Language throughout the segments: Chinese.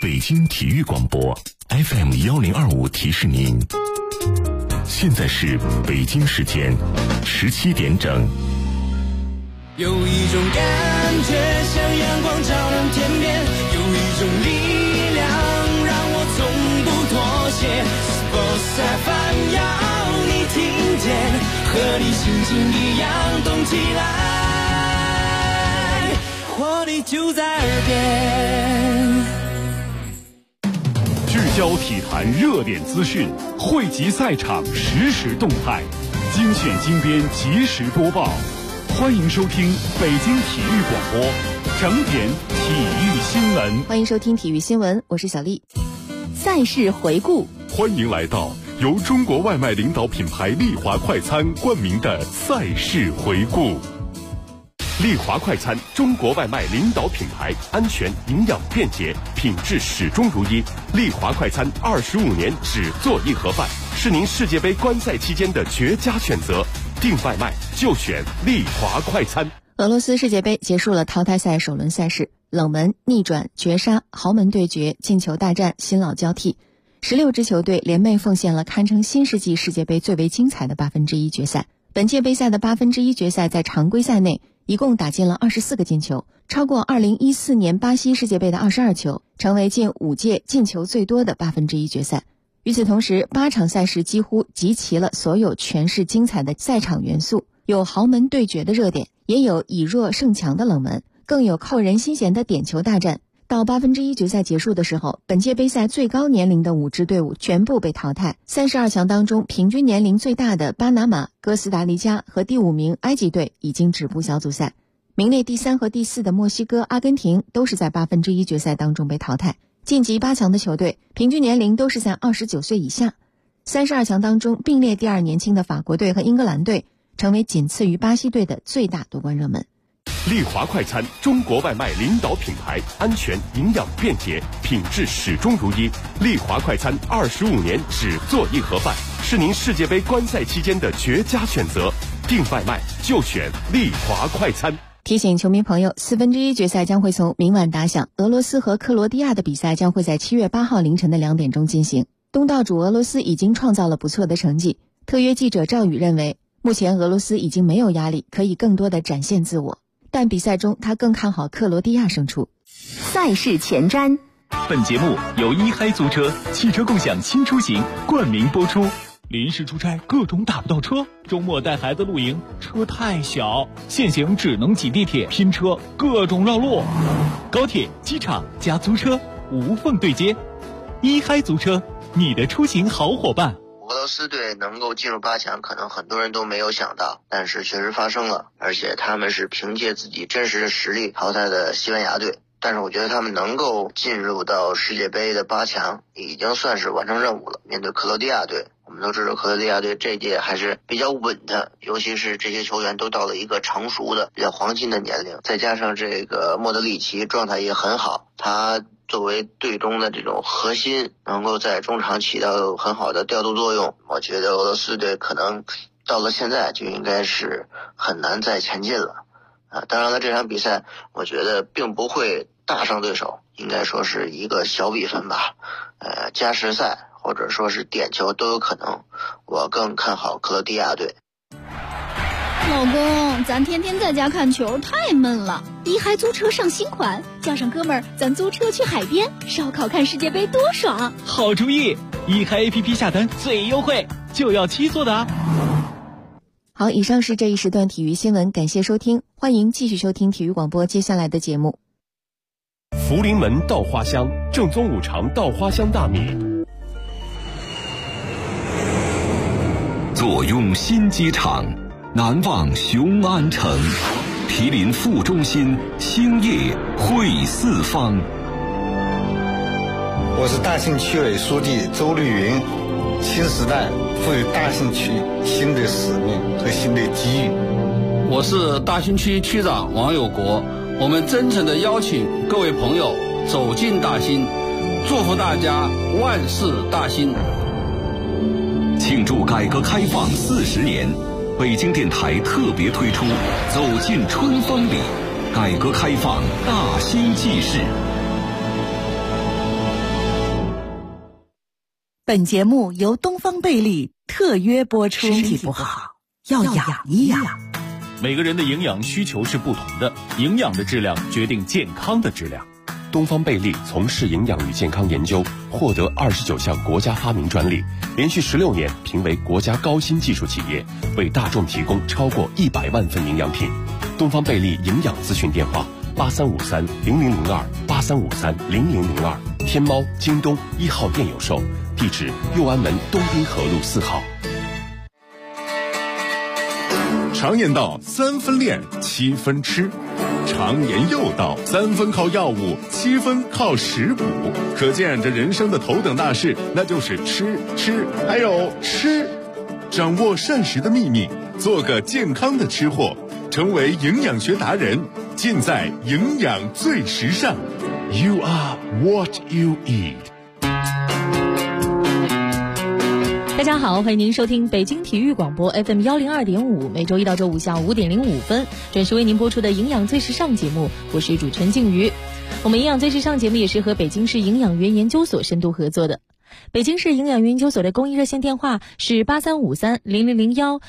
北京体育广播 FM1025提示您，现在是北京时间17点整。 有一种感觉像阳光照亮天边，有一种力量让我从不妥协。Sports FM 要你听见，和你心情一样动起来，活力就在耳边。 聚焦体坛热点资讯，汇集赛场实时动态，精选精编及时播报。欢迎收听北京体育广播整点体育新闻。 欢迎收听体育新闻，我是小丽。赛事回顾， 欢迎来到由中国外卖领导品牌丽华快餐冠名的赛事回顾。丽华快餐，中国外卖领导品牌，安全、营养、便捷，品质始终如一。丽华快餐25年只做一盒饭，是您世界杯观赛期间的绝佳选择。订外卖就选丽华快餐。 俄罗斯世界杯结束了淘汰赛首轮赛事，冷门、逆转、绝杀、豪门对决、进球大战，新老交替。16支球队联袂奉献了堪称新世纪世界杯最为精彩的1/8决赛。本届杯赛的1/8决赛在常规赛内一共打进了24个进球，超过2014年巴西世界杯的22球，成为近5届进球最多的1/8决赛。与此同时，8场赛事几乎集齐了所有诠释精彩的赛场元素，有豪门对决的热点，也有以弱胜强的冷门，更有扣人心弦的点球大战。到1/8决赛结束的时候，本届杯赛最高年龄的5支队伍全部被淘汰。32强当中，平均年龄最大的巴拿马、哥斯达黎加和第5名埃及队已经止步小组赛。名列第3和第4的墨西哥、阿根廷都是在1/8决赛当中被淘汰。晋级8强的球队平均年龄都是在29岁以下。32强当中并列第2年轻的法国队和英格兰队成为仅次于巴西队的最大夺冠热门。 丽华快餐，中国外卖领导品牌，安全、营养、便捷，品质始终如一。丽华快餐25年只做一盒饭，是您世界杯观赛期间的绝佳选择。订外卖就选丽华快餐。 提醒球迷朋友，1/4决赛将会从明晚打响，俄罗斯和克罗地亚的比赛将会在7月8号凌晨的2点钟进行。东道主俄罗斯已经创造了不错的成绩，特约记者赵宇认为，目前俄罗斯已经没有压力，可以更多的展现自我，但比赛中他更看好克罗地亚胜出。 赛事前瞻， 本节目由一嗨租车汽车共享新出行冠名播出。临时出差各种打不到车，周末带孩子露营车太小，现行只能挤地铁拼车，各种绕路。高铁、机场加租车无缝对接，一嗨租车，你的出行好伙伴。 俄罗斯队能够进入8强，可能很多人都没有想到，但是确实发生了，而且他们是凭借自己真实的实力淘汰的西班牙队。但是我觉得他们能够进入到世界杯的8强，已经算是完成任务了。面对克罗地亚队，我们都知道克罗地亚队这届还是比较稳的，尤其是这些球员都到了一个成熟的、比较黄金的年龄，再加上这个莫德里奇状态也很好，他作为队中的这种核心，能够在中场起到很好的调度作用。我觉得俄罗斯队可能到了现在就应该是很难再前进了。当然了，这场比赛我觉得并不会大胜对手，应该说是一个小比分吧，加时赛或者说是点球都有可能。我更看好克罗地亚队。 老公，咱天天在家看球太闷了，一嗨租车上新款，叫上哥们儿，咱租车去海边烧烤看世界杯多爽。 好主意，一嗨 APP 下单最优惠，就要7座的啊。 好，以上是这一时段体育新闻，感谢收听，欢迎继续收听体育广播接下来的节目。 福临门稻花香，正宗五常稻花香大米。 坐拥新机场，难忘雄安城，毗邻副中心，兴业汇四方。 我是大兴区委书记周绿云。新时代赋予大兴区新的使命和新的机遇。 我是大兴区区长王有国，我们真诚地邀请各位朋友走进大兴，祝福大家万事大兴。 庆祝改革开放40年，北京电台特别推出走进春风里，改革开放大兴纪事。 本节目由东方贝利特约播出。身体不好要养一养。 每个人的营养需求是不同的，营养的质量决定健康的质量。 东方贝利从事营养与健康研究，获得29项国家发明专利，连续16年评为国家高新技术企业，为大众提供超过100万份营养品。东方贝利营养咨询电话83530002，83530002，天猫、京东1号店有售，地址右安门东滨河路4号。 常言道3分练7分吃，常言又道3分靠药物7分靠食补，可见这人生的头等大事那就是吃还有吃。掌握膳食的秘密，做个健康的吃货，成为营养学达人，尽在营养最时尚。 You are what you eat。 大家好，欢迎您收听北京体育广播 FM 102.5，每周一到周五下午5点05分准时为您播出的营养最时尚节目，我是主持人静瑜。我们营养最时尚节目也是和北京市营养园研究所深度合作的。北京市营养园研究所的公益热线电话是83530001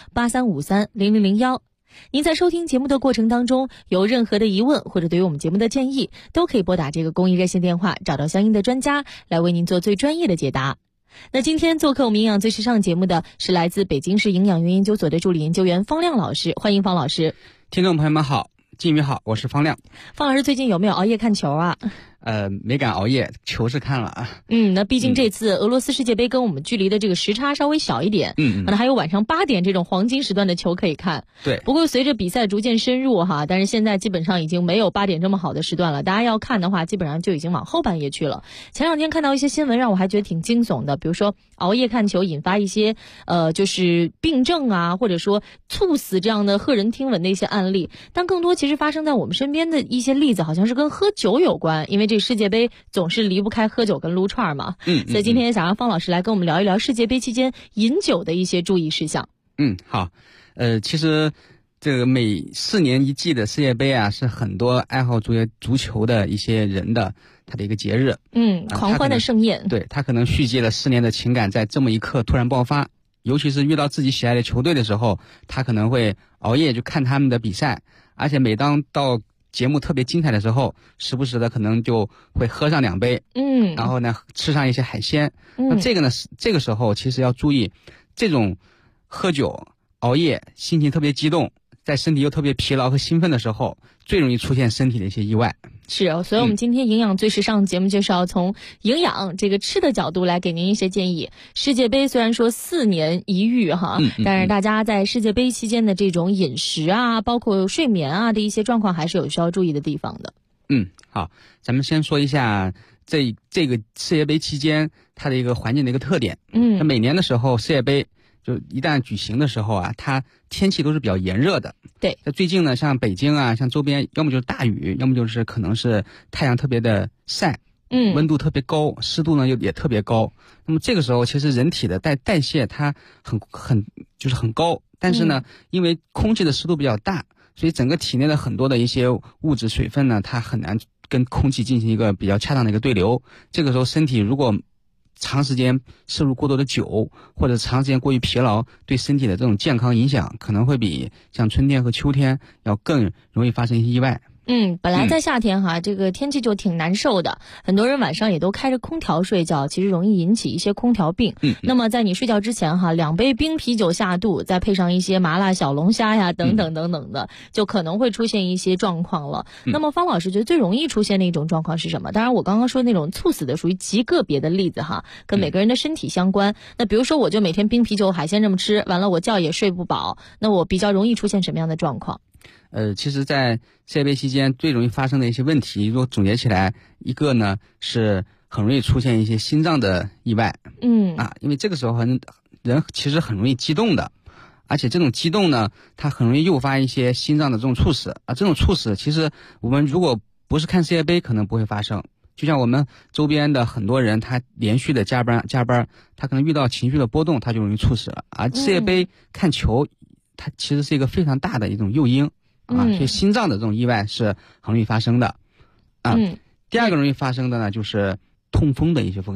83530001。您在收听节目的过程当中有任何的疑问或者对于我们节目的建议，都可以拨打这个公益热线电话，找到相应的专家来为您做最专业的解答。那今天做客我们营养最时尚节目的是来自北京市营养园研究所的助理研究员方亮老师，欢迎方老师。 听众朋友们好，静瑜好，我是方亮。 方老师最近有没有熬夜看球啊？ 没敢熬夜，球是看了啊。 那毕竟这次俄罗斯世界杯跟我们距离的这个时差稍微小一点，可能还有晚上8点这种黄金时段的球可以看。 对。 不过随着比赛逐渐深入哈，但是现在基本上已经没有8点这么好的时段了，大家要看的话，基本上就已经往后半夜去了。前两天看到一些新闻，让我还觉得挺惊悚的，比如说熬夜看球引发一些就是病症啊，或者说猝死这样的骇人听闻的一些案例，但更多其实发生在我们身边的一些例子，好像是跟喝酒有关，因为这世界杯总是离不开喝酒跟撸串嘛。所以今天也想让方老师来跟我们聊一聊世界杯期间饮酒的一些注意事项。 好。其实这个每4年一季的世界杯啊，是很多爱好足球的一些人的他的一个节日。 狂欢的盛宴。 对，他可能蓄积了4年的情感，在这么一刻突然爆发。尤其是遇到自己喜爱的球队的时候，他可能会熬夜去看他们的比赛，而且每当到节目特别精彩的时候，时不时的可能就会喝上2杯，然后呢吃上一些海鲜。那这个呢，这个时候其实要注意，这种喝酒熬夜心情特别激动，在身体又特别疲劳和兴奋的时候，最容易出现身体的一些意外。 是哦，所以我们今天营养最时尚节目就是要从营养这个吃的角度来给您一些建议。世界杯虽然说4年一遇哈，但是大家在世界杯期间的这种饮食啊，包括睡眠啊的一些状况，还是有需要注意的地方的。 好，咱们先说一下这个世界杯期间它的一个环境的一个特点。每年的时候世界杯就一旦举行的时候啊，它天气都是比较炎热的。 对。 最近呢，像北京啊，像周边，要么就是大雨，要么就是可能是太阳特别的晒，温度特别高，湿度呢也特别高。那么这个时候，其实人体的代谢它很高，但是呢，因为空气的湿度比较大，所以整个体内的很多的一些物质水分呢，它很难跟空气进行一个比较恰当的一个对流。这个时候身体如果长时间摄入过多的酒，或者长时间过于疲劳，对身体的这种健康影响可能会比像春天和秋天要更容易发生一些意外。 本来在夏天哈，这个天气就挺难受的，很多人晚上也都开着空调睡觉，其实容易引起一些空调病。那么在你睡觉之前哈，2杯冰啤酒下肚，再配上一些麻辣小龙虾呀等等等等的，就可能会出现一些状况了。那么方老师觉得最容易出现的一种状况是什么？当然我刚刚说那种猝死的属于极个别的例子哈，跟每个人的身体相关。那比如说我就每天冰啤酒海鲜这么吃，完了我觉也睡不饱，那我比较容易出现什么样的状况？ 其实在世界杯期间最容易发生的一些问题，如果总结起来，一个呢是很容易出现一些心脏的意外。因为这个时候人其实很容易激动的，而且这种激动呢，它很容易诱发一些心脏的这种猝死啊。这种猝死其实我们如果不是看世界杯，可能不会发生。就像我们周边的很多人，他连续的加班，他可能遇到情绪的波动，他就容易猝死了。而世界杯看球，它其实是一个非常大的一种诱因。所以心脏的这种意外是很容易发生的。第二个容易发生的呢，就是痛风的一些风险。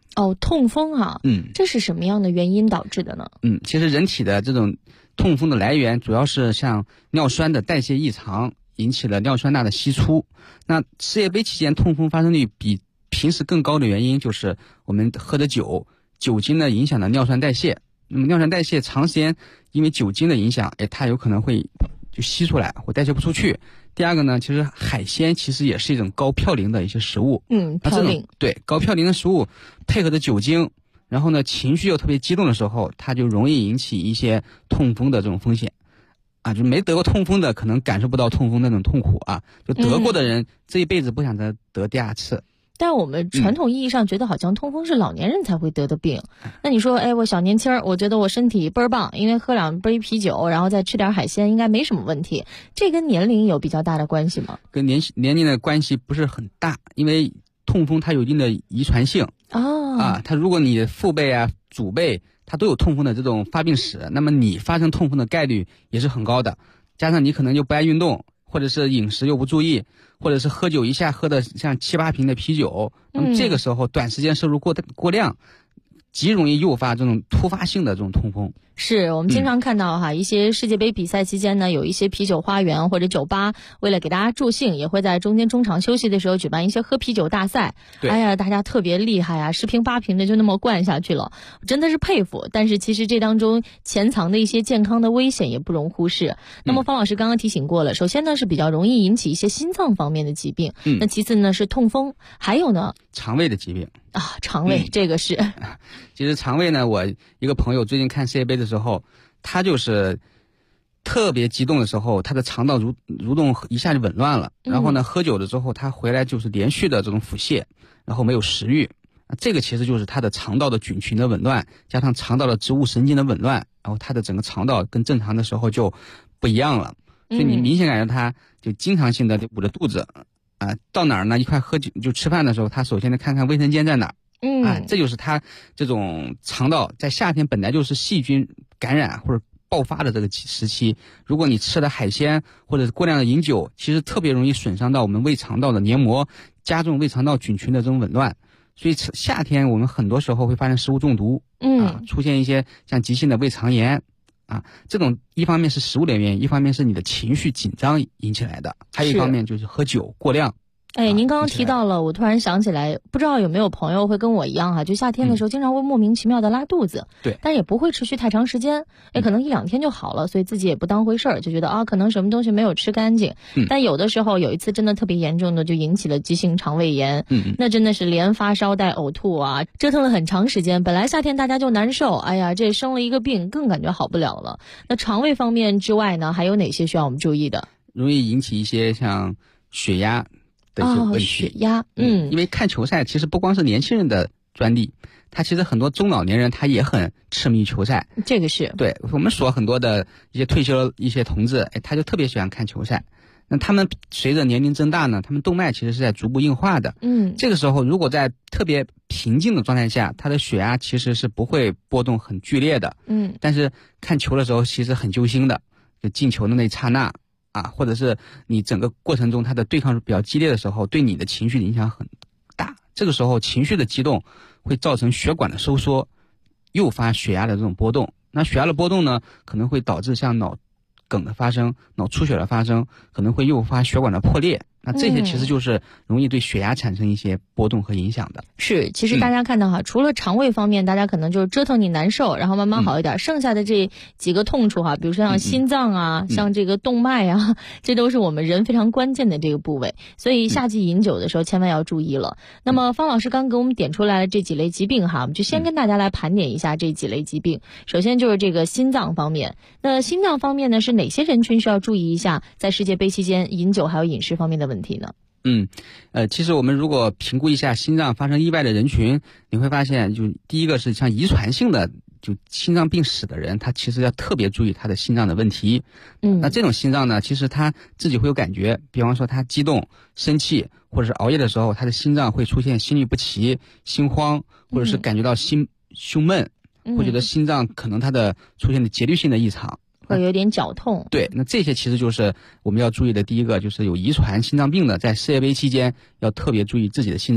哦，痛风啊，这是什么样的原因导致的呢？ 其实人体的这种痛风的来源主要是像尿酸的代谢异常引起了尿酸钠的析出。那世界杯期间痛风发生率比平时更高的原因就是我们喝的酒精呢影响了尿酸代谢。那么尿酸代谢长时间因为酒精的影响，它有可能会就吸出来或代谢不出去。第二个呢，其实海鲜其实也是一种高嘌呤的一些食物。 嘌呤， 对，高嘌呤的食物配合着酒精，然后呢情绪又特别激动的时候，它就容易引起一些痛风的这种风险。就没得过痛风的可能感受不到痛风那种痛苦啊，就得过的人这一辈子不想再得第二次。 但我们传统意义上觉得好像痛风是老年人才会得的病。那你说，我小年轻，我觉得我身体倍儿棒，因为喝2杯啤酒，然后再吃点海鲜，应该没什么问题。这跟年龄有比较大的关系吗？ 跟年龄的关系不是很大，因为痛风它有一定的遗传性。它如果你的父辈啊、祖辈他都有痛风的这种发病史，那么你发生痛风的概率也是很高的。加上你可能就不爱运动，或者是饮食又不注意，或者是喝酒一下喝的像7、8瓶的啤酒，那么这个时候短时间摄入过量，极容易诱发这种突发性的这种痛风。 是我们经常看到一些世界杯比赛期间呢，有一些啤酒花园或者酒吧，为了给大家助兴，也会在中间中场休息的时候举办一些喝啤酒大赛。大家特别厉害啊，10瓶8瓶的就那么灌下去了，真的是佩服。但是其实这当中潜藏的一些健康的危险也不容忽视。那么方老师刚刚提醒过了，首先呢是比较容易引起一些心脏方面的疾病，那其次呢是痛风，还有呢肠胃的疾病。 肠胃这个是。 其实肠胃呢，我一个朋友最近看世界杯的时候，他就是特别激动的时候，他的肠道蠕动一下就紊乱了，然后呢喝酒了之后他回来就是连续的这种腹泻，然后没有食欲，这个其实就是他的肠道的菌群的紊乱，加上肠道的植物神经的紊乱，然后他的整个肠道跟正常的时候就不一样了。所以你明显感觉他就经常性的捂着肚子到哪儿呢，一块喝酒就吃饭的时候，他首先得看看卫生间在哪儿。这就是他这种肠道在夏天本来就是细菌感染或者爆发的这个时期，如果你吃了海鲜或者过量的饮酒，其实特别容易损伤到我们胃肠道的黏膜，加重胃肠道菌群的这种紊乱。所以夏天我们很多时候会发生食物中毒，出现一些像急性的胃肠炎这种一方面是食物的原因，一方面是你的情绪紧张引起来的，还有一方面就是喝酒过量。 您刚刚提到了，我突然想起来，不知道有没有朋友会跟我一样就夏天的时候经常会莫名其妙的拉肚子。 对， 但也不会持续太长时间，可能1、2天就好了，所以自己也不当回事儿，就觉得可能什么东西没有吃干净。但有的时候有一次真的特别严重的，就引起了急性肠胃炎。那真的是连发烧带呕吐折腾了很长时间。本来夏天大家就难受，这生了一个病更感觉好不了了。那肠胃方面之外呢，还有哪些需要我们注意的？ 容易引起一些像血压的一些问题。 血压， 因为看球赛其实不光是年轻人的专利，他其实很多中老年人他也很痴迷球赛。 这个是对我们所很多的一些退休的一些同志，他就特别喜欢看球赛。那他们随着年龄增大呢，他们动脉其实是在逐步硬化的。这个时候如果在特别平静的状态下，他的血压其实是不会波动很剧烈的。但是看球的时候其实很揪心的，就进球的那一刹那或者是你整个过程中他的对抗比较激烈的时候，对你的情绪的影响很大。这个时候情绪的激动会造成血管的收缩，诱发血压的这种波动。那血压的波动呢，可能会导致像脑梗的发生、脑出血的发生，可能会诱发血管的破裂。那这些其实就是容易对血压产生一些波动和影响的。 是，其实大家看到除了肠胃方面，大家可能就是折腾你难受，然后慢慢好一点，剩下的这几个痛处比如说像心脏像这个动脉这都是我们人非常关键的这个部位，所以夏季饮酒的时候千万要注意了。那么方老师刚给我们点出来了这几类疾病我们就先跟大家来盘点一下这几类疾病。首先就是这个心脏方面，那心脏方面呢，是哪些人群需要注意一下在世界杯期间饮酒还有饮食方面的问题呢？ 其实我们如果评估一下心脏发生意外的人群，你会发现就第一个是像遗传性的就心脏病史的人，他其实要特别注意他的心脏的问题。那这种心脏呢，其实他自己会有感觉，比方说他激动、生气或者是熬夜的时候，他的心脏会出现心律不齐、心慌，或者是感觉到胸闷，会觉得心脏可能它的出现的节律性的异常， 会有点绞痛。 对，那这些其实就是我们要注意的第一个，就是有遗传心脏病的，在世界杯期间要特别注意自己的心脏。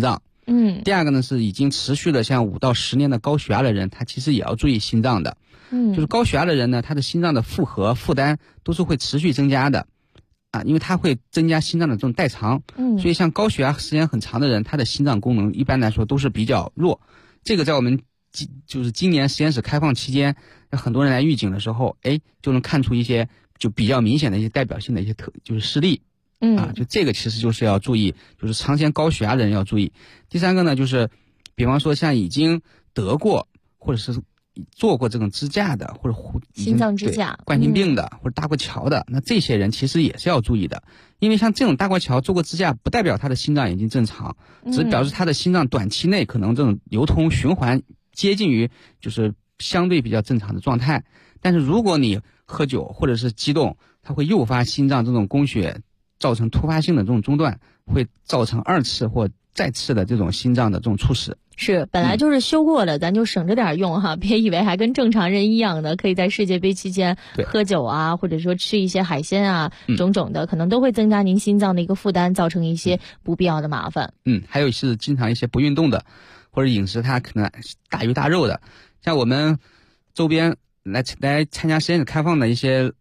第二个呢是已经持续了像5到10年的高血压的人，他其实也要注意心脏的。就是高血压的人呢，他的心脏的负荷负担都是会持续增加的啊，因为它会增加心脏的这种代偿。所以像高血压时间很长的人，他的心脏功能一般来说都是比较弱。这个在我们就是今年实验室开放期间，很多人来预警的时候，就能看出一些就比较明显的一些代表性的一些就是事例。就这个其实就是要注意，就是常见高血压的人要注意。第三个呢，就是比方说像已经得过或者是做过这种支架的，或者心脏支架、 冠心病的，或者搭过桥的，那这些人其实也是要注意的。因为像这种搭过桥、做过支架，不代表他的心脏已经正常，只表示他的心脏短期内可能这种流通循环接近于就是相对比较正常的状态。但是如果你喝酒或者是激动，它会诱发心脏这种供血，造成突发性的这种中断，会造成2次或再次的这种心脏的这种猝死。 是，本来就是修过的，咱就省着点用哈，别以为还跟正常人一样的，可以在世界杯期间喝酒啊，或者说吃一些海鲜啊，种种的，可能都会增加您心脏的一个负担，造成一些不必要的麻烦。 还有是经常一些不运动的，或者饮食它可能大鱼大肉的，像我们周边来参加实验室开放的一些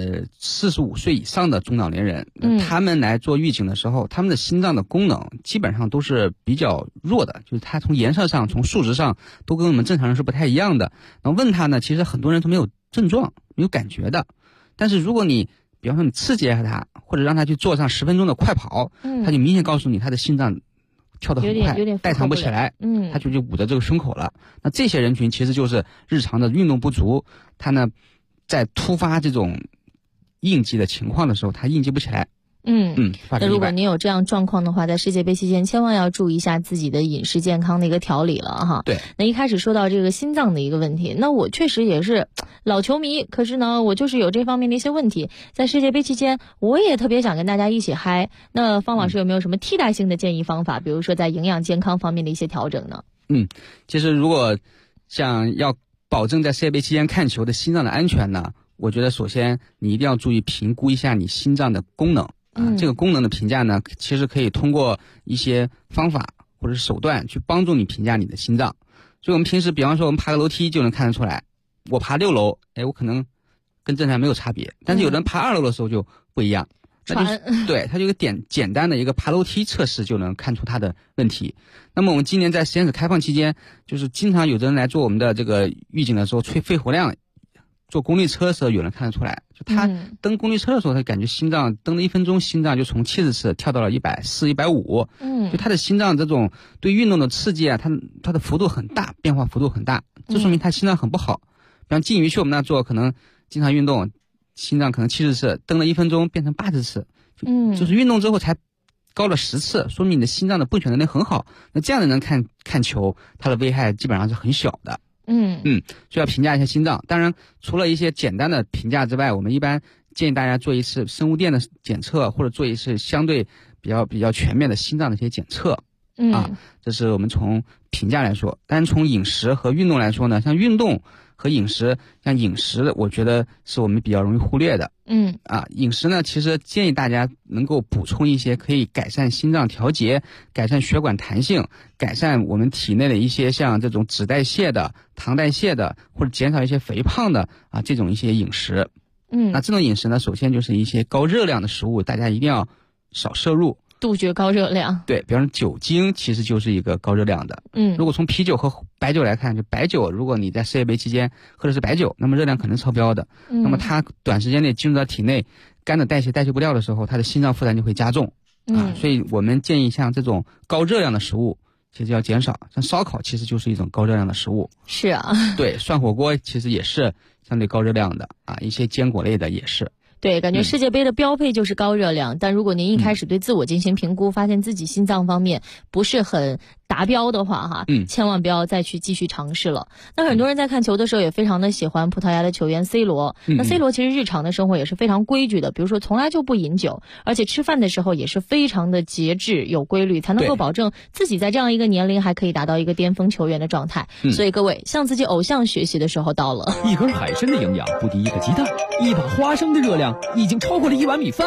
45岁以上的中老年人，他们来做预警的时候，他们的心脏的功能基本上都是比较弱的，就是他从颜色上、从数值上都跟我们正常人是不太一样的。然后问他呢，其实很多人都没有症状、没有感觉的。但是如果你比方说你刺激一下他，或者让他去做上10分钟的快跑，他就明显告诉你他的心脏跳得很快，代偿不起来，他就捂着这个胸口了。那这些人群其实就是日常的运动不足，他呢在突发这种应激的情况的时候，他应激不起来。 那如果您有这样状况的话，在世界杯期间千万要注意一下自己的饮食健康的一个调理了哈。 对。 那一开始说到这个心脏的一个问题，那我确实也是老球迷，可是呢，我就是有这方面的一些问题。在世界杯期间，我也特别想跟大家一起嗨。那方老师有没有什么替代性的建议方法？比如说在营养健康方面的一些调整呢？ 其实如果想要保证在世界杯期间看球的心脏的安全呢，我觉得首先你一定要注意评估一下你心脏的功能。这个功能的评价呢，其实可以通过一些方法或者是手段去帮助你评价你的心脏。所以我们平时比方说我们爬个楼梯就能看得出来，我爬6楼，我可能跟正常人没有差别，但是有人爬2楼的时候就不一样。对，它就有简单的一个爬楼梯测试就能看出它的问题。那么我们今年在实验室开放期间，就是经常有的人来做我们的这个预警的时候，吹肺活量，坐功率车的时候有人看得出来，就他蹬功率车的时候，他感觉心脏蹬了1分钟，心脏就从70次跳到了140、150。就他的心脏这种对运动的刺激啊，它的幅度很大，变化幅度很大，这说明他心脏很不好。比方靳宇去我们那做，可能经常运动，心脏可能70次，蹬了1分钟变成80次，就是运动之后才高了10次，说明你的心脏的泵血能力很好。那这样的人看球，它的危害基本上是很小的。所以要评价一下心脏。当然，除了一些简单的评价之外，我们一般建议大家做一次生物电的检测，或者做一次相对比较全面的心脏的一些检测。这是我们从评价来说。但是从饮食和运动来说呢，像运动和饮食，像饮食，我觉得是我们比较容易忽略的。饮食呢，其实建议大家能够补充一些可以改善心脏调节、改善血管弹性、改善我们体内的一些像这种脂代谢的、糖代谢的，或者减少一些肥胖的这种一些饮食。那这种饮食呢，首先就是一些高热量的食物，大家一定要少摄入。 杜绝高热量。 对，比方说酒精其实就是一个高热量的。如果从啤酒和白酒来看，就白酒，如果你在世界杯期间喝的是白酒，那么热量可能超标的。那么它短时间内进入到体内，肝的代谢不掉的时候，它的心脏负担就会加重。所以我们建议像这种高热量的食物其实要减少。像烧烤其实就是一种高热量的食物。 是啊。 对，涮火锅其实也是相对高热量的一些坚果类的也是。 对，感觉世界杯的标配就是高热量，但如果您一开始对自我进行评估，发现自己心脏方面不是很达标的话千万不要再去继续尝试了。那很多人在看球的时候也非常的喜欢葡萄牙的球员 C 罗。那 C 罗其实日常的生活也是非常规矩的，比如说从来就不饮酒，而且吃饭的时候也是非常的节制有规律，才能够保证自己在这样一个年龄还可以达到一个巅峰球员的状态。所以各位向自己偶像学习的时候到了。 一根海参的营养不敌一个鸡蛋，一把花生的热量已经超过了1碗米饭。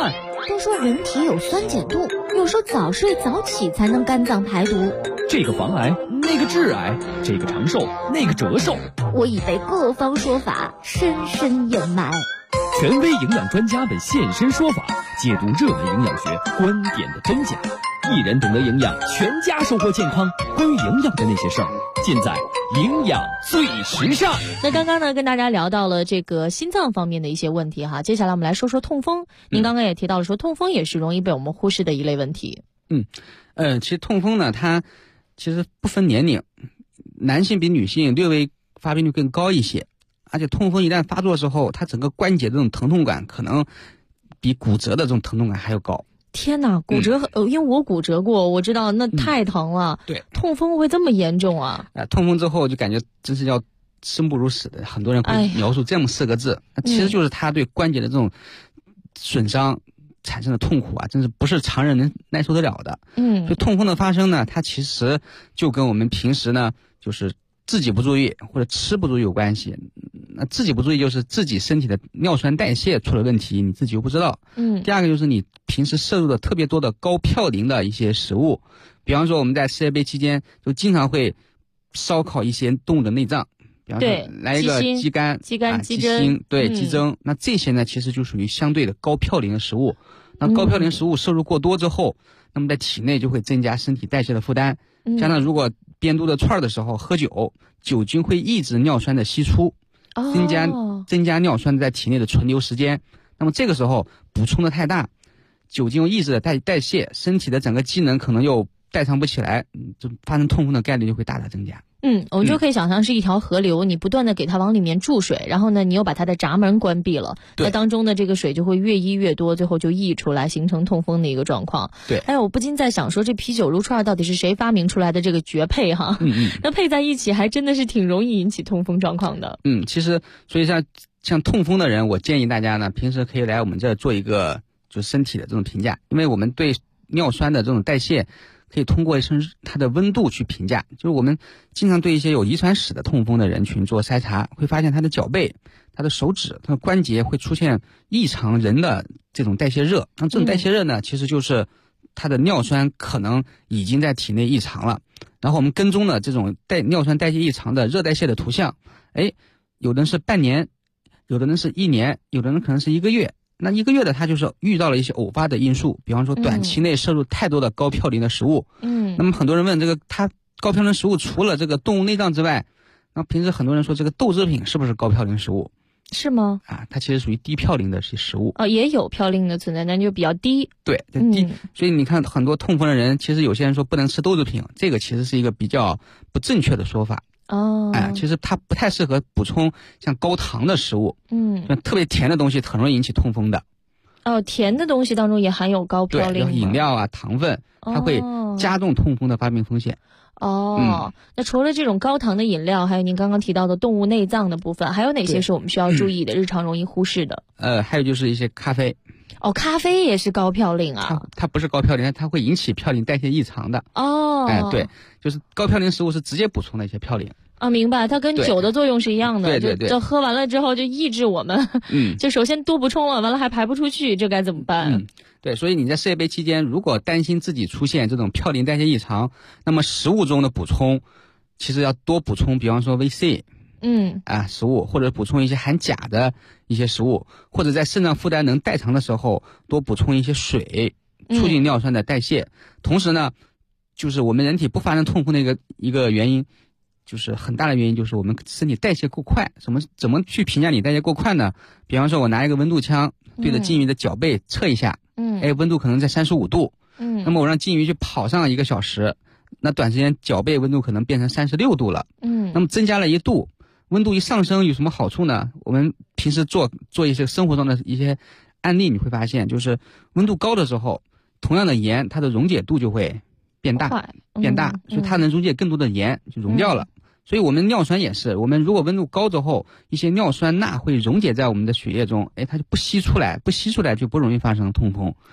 都说人体有酸碱度，有时候早睡早起才能肝脏排毒。 这个防癌，那个致癌，这个长寿，那个折寿。 我已被各方说法深深掩埋。 权威营养专家们现身说法，解读热门营养学观点的真假。一人懂得营养，全家收获健康。关于营养的那些事儿，尽在营养最时尚。 那刚刚呢，跟大家聊到了这个心脏方面的一些问题哈，接下来我们来说说痛风。您刚刚也提到了说，痛风也是容易被我们忽视的一类问题。 其实痛风呢，它其实不分年龄，男性比女性略微发病率更高一些，而且痛风一旦发作之后，它整个关节这种疼痛感可能比骨折的这种疼痛感还要高。 天哪，骨折因为我骨折过，我知道那太疼了。 对， 痛风会这么严重啊？ 痛风之后就感觉真是要生不如死的，很多人会描述这么4个字，其实就是他对关节的这种损伤产生的痛苦啊，真是不是常人能耐受得了的。所以痛风的发生呢，它其实就跟我们平时呢就是自己不注意或者吃不注意有关系。那自己不注意就是自己身体的尿酸代谢出了问题，你自己又不知道。第二个就是你平时摄入的特别多的高嘌呤的一些食物，比方说我们在世界杯期间就经常会烧烤一些动物的内脏，比方说来一个鸡肝、鸡心，对，鸡胗。那这些呢其实就属于相对的高嘌呤的食物。那高嘌呤食物摄入过多之后，那么在体内就会增加身体代谢的负担。加上如果边嘟的串的时候喝酒，酒精会抑制尿酸的析出，增加尿酸在体内的存留时间。那么这个时候补充的太大，酒精又抑制了代谢，身体的整个机能可能又代偿不起来，就发生痛风的概率就会大大增加。 我们就可以想象是一条河流，你不断的给它往里面注水，然后呢你又把它的闸门关闭了，那当中的这个水就会越溢越多，最后就溢出来，形成痛风的一个状况。 对， 我不禁在想说，这啤酒撸串到底是谁发明出来的这个绝配哈？那配在一起还真的是挺容易引起痛风状况的。 其实所以像痛风的人，我建议大家呢平时可以来我们这做一个就身体的这种评价，因为我们对尿酸的这种代谢可以通过它的温度去评价。就是我们经常对一些有遗传史的痛风的人群做筛查，会发现他的脚背、他的手指、他的关节会出现异常人的这种代谢热。那这种代谢热呢，其实就是他的尿酸可能已经在体内异常了。然后我们跟踪了这种尿酸代谢异常的热代谢的图像，有的人是半年，有的人是1年，有的人可能是1个月。那1个月的他就是遇到了一些偶发的因素，比方说短期内摄入太多的高嘌呤的食物。那么很多人问这个他高嘌呤食物除了这个动物内脏之外，那平时很多人说这个豆制品是不是高嘌呤食物？ 是吗？ 它其实属于低嘌呤的食物。 也有嘌呤的存在，但就比较低。 对，低。所以你看很多痛风的人，其实有些人说不能吃豆制品，这个其实是一个比较不正确的说法。其实它不太适合补充像高糖的食物。像特别甜的东西很容易引起痛风的。 甜的东西当中也含有高嘌呤。 对，饮料啊、糖分，它会加重痛风的发病风险。 那除了这种高糖的饮料，还有您刚刚提到的动物内脏的部分，还有哪些是我们需要注意的，日常容易忽视的？ 还有就是一些咖啡。 咖啡也是高嘌呤啊？ 它不是高嘌呤，它会引起嘌呤代谢异常的。对，就是高嘌呤食物是直接补充的一些嘌呤。 明白，它跟酒的作用是一样的。 对， 就喝完了之后就抑制我们。就首先多补充了，完了还排不出去，这该怎么办？ 对，所以你在世界杯期间，如果担心自己出现这种嘌呤代谢异常，那么食物中的补充其实要多补充，比方说维 C。食物，或者补充一些含钾的一些食物，或者在肾脏负担能代偿的时候多补充一些水，促进尿酸的代谢。同时呢，就是我们人体不发生痛风的一个原因，就是很大的原因就是我们身体代谢过快。怎么去评价你代谢过快呢？比方说我拿一个温度枪对着金鱼的脚背测一下，温度可能在35度，那么我让金鱼去跑上1个小时，那短时间脚背温度可能变成36度了，那么增加了1度。温度一上升有什么好处呢？我们平时做一些生活中的一些案例，你会发现，就是温度高的时候，同样的盐，它的溶解度就会变大，所以它能溶解更多的盐，就溶掉了。所以我们尿酸也是，我们如果温度高之后，一些尿酸钠会溶解在我们的血液中，它就不吸出来就不容易发生痛风。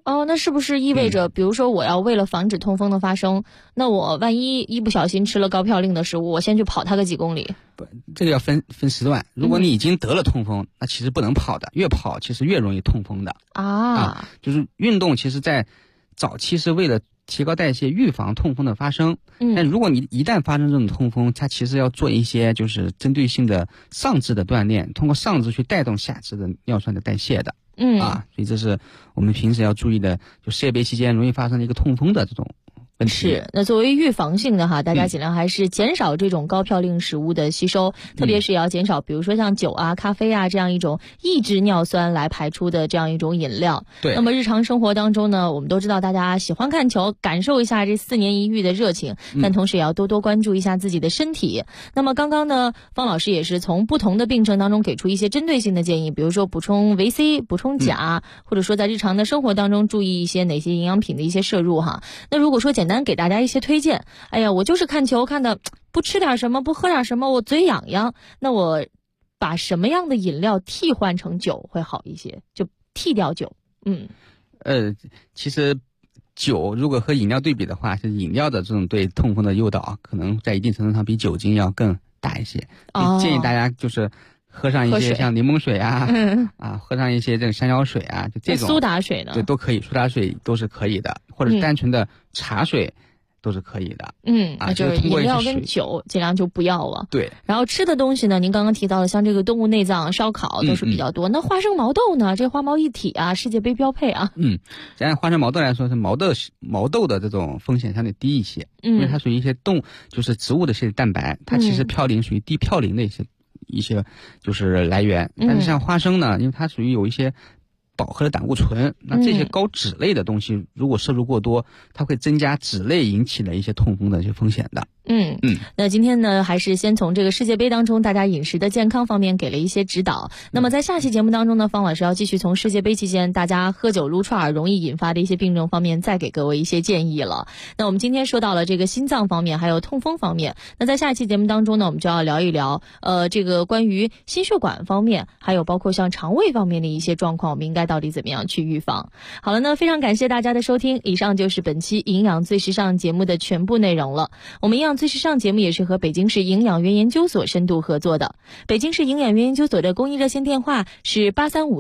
哦，那是不是意味着，比如说我要为了防止痛风的发生，那我万一一不小心吃了高嘌呤的食物，我先去跑它个几公里？ 不，这个要分时段。如果你已经得了痛风，那其实不能跑的，越跑其实越容易痛风的就是运动，其实在早期是为了提高代谢，预防痛风的发生。但如果你一旦发生这种痛风，它其实要做一些就是针对性的上肢的锻炼，通过上肢去带动下肢的尿酸的代谢的。所以这是我们平时要注意的，就世界杯期间容易发生的一个痛风的这种问题。 是，那作为预防性的哈，大家尽量还是减少这种高嘌呤食物的吸收，特别是要减少比如说像酒啊、咖啡啊这样一种抑制尿酸来排出的这样一种饮料。 对。 那么日常生活当中呢，我们都知道大家喜欢看球，感受一下这4年一遇的热情，但同时也要多多关注一下自己的身体。那么刚刚呢，方老师也是从不同的病症当中给出一些针对性的建议，比如说补充维 C、补充钾，或者说在日常的生活当中注意一些哪些营养品的一些摄入哈。那如果说简单给大家一些推荐，哎呀，我就是看球看的不吃点什么，不喝点什么，我嘴痒痒，那我把什么样的饮料替换成酒会好一些？就替掉酒。 其实酒如果和饮料对比的话，是饮料的这种对痛风的诱导可能在一定程度上比酒精要更大一些。建议大家就是喝上一些像柠檬水喝上一些这个山药水啊，就这种苏打水呢， 对，都可以，苏打水都是可以的，或者是单纯的茶水都是可以的。 那就是饮料跟酒尽量就不要了。 对。 然后吃的东西呢，您刚刚提到了像这个动物内脏、烧烤都是比较多。那花生毛豆呢？这花毛一体啊，世界杯标配啊。 按花生毛豆来说，是毛豆的这种风险相对低一些，因为它属于一些就是植物的一些蛋白，它其实嘌呤属于低嘌呤的一些就是来源。但是像花生呢，因为它属于有一些饱和的胆固醇，那这些高脂类的东西如果摄入过多，它会增加脂类引起的一些痛风的一些风险的。 那今天呢，还是先从这个世界杯当中大家饮食的健康方面给了一些指导。那么在下期节目当中呢，方老师要继续从世界杯期间大家喝酒撸串容易引发的一些病症方面再给各位一些建议了。那我们今天说到了这个心脏方面还有痛风方面，那在下期节目当中呢，我们就要聊一聊这个关于心血管方面还有包括像肠胃方面的一些状况，我们应该到底怎么样去预防。好了呢，非常感谢大家的收听，以上就是本期营养最时尚节目的全部内容了。我们营养最时尚节目也是和北京市营养院研究所深度合作的。北京市营养院研究所的公益热线电话是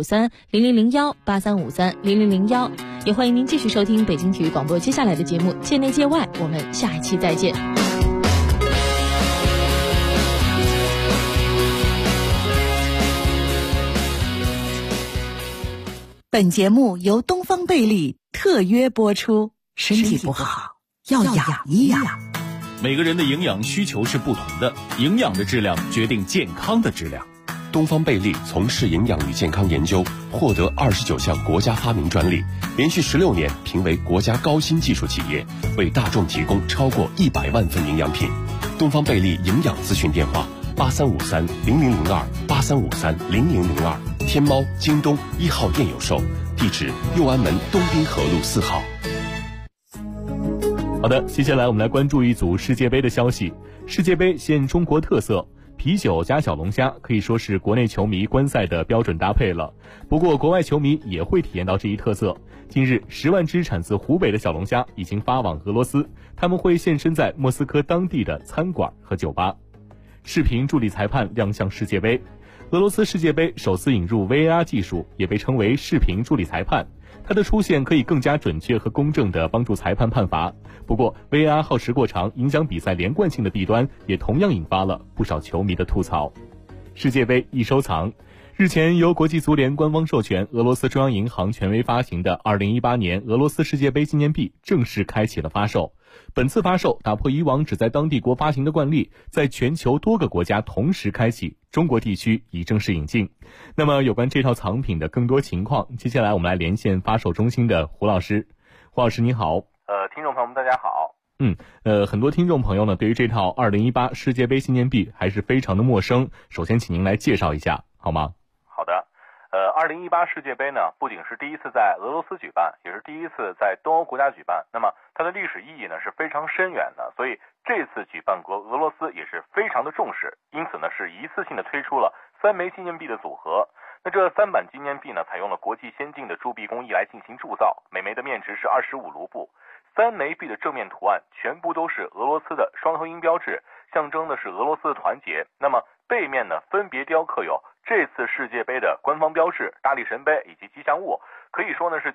83530001 83530001，也欢迎您继续收听北京体育广播接下来的节目界内界外，我们下一期再见。 本节目由东方贝利特约播出，身体不好要养一养。 每个人的营养需求是不同的，营养的质量决定健康的质量。 东方贝利从事营养与健康研究，获得29项国家发明专利，连续16年评为国家高新技术企业，为大众提供超过100万份营养品。东方贝利营养咨询电话83530002 83530002，天猫、京东1号店有售，地址右安门东滨河路4号。 好的，接下来我们来关注一组世界杯的消息。世界杯现中国特色，啤酒加小龙虾可以说是国内球迷观赛的标准搭配了。不过国外球迷也会体验到这一特色。近日10万只产自湖北的小龙虾已经发往俄罗斯，他们会现身在莫斯科当地的餐馆和酒吧。视频助理裁判亮相世界杯。俄罗斯世界杯首次引入 VAR 技术，也被称为视频助理裁判。它的出现可以更加准确和公正地帮助裁判判罚。不过 VAR 耗时过长，影响比赛连贯性的弊端也同样引发了不少球迷的吐槽。世界杯易收藏。日前由国际足联官方授权，俄罗斯中央银行权威发行的2018年俄罗斯世界杯纪念币正式开启了发售。本次发售打破以往只在当地国发行的惯例，在全球多个国家同时开启，中国地区已正式引进。那么有关这套藏品的更多情况，接下来我们来连线发售中心的胡老师。胡老师你好。 听众朋友们大家好。 很多听众朋友呢对于这套2018世界杯纪念币还是非常的陌生，首先请您来介绍一下好吗？ 好的。2018世界杯呢，不仅是第一次在俄罗斯举办，也是第一次在东欧国家举办。那么它的历史意义呢是非常深远的，所以这次举办国俄罗斯也是非常的重视，因此呢是一次性的推出了3枚纪念币的组合。 那这3版纪念币呢，采用了国际先进的铸币工艺来进行铸造，每枚的面值是25卢布。3枚币的正面图案全部都是俄罗斯的双头鹰标志，象征的是俄罗斯的团结。那么背面呢，分别雕刻有这次世界杯的官方标志、大力神杯以及吉祥物，可以说呢是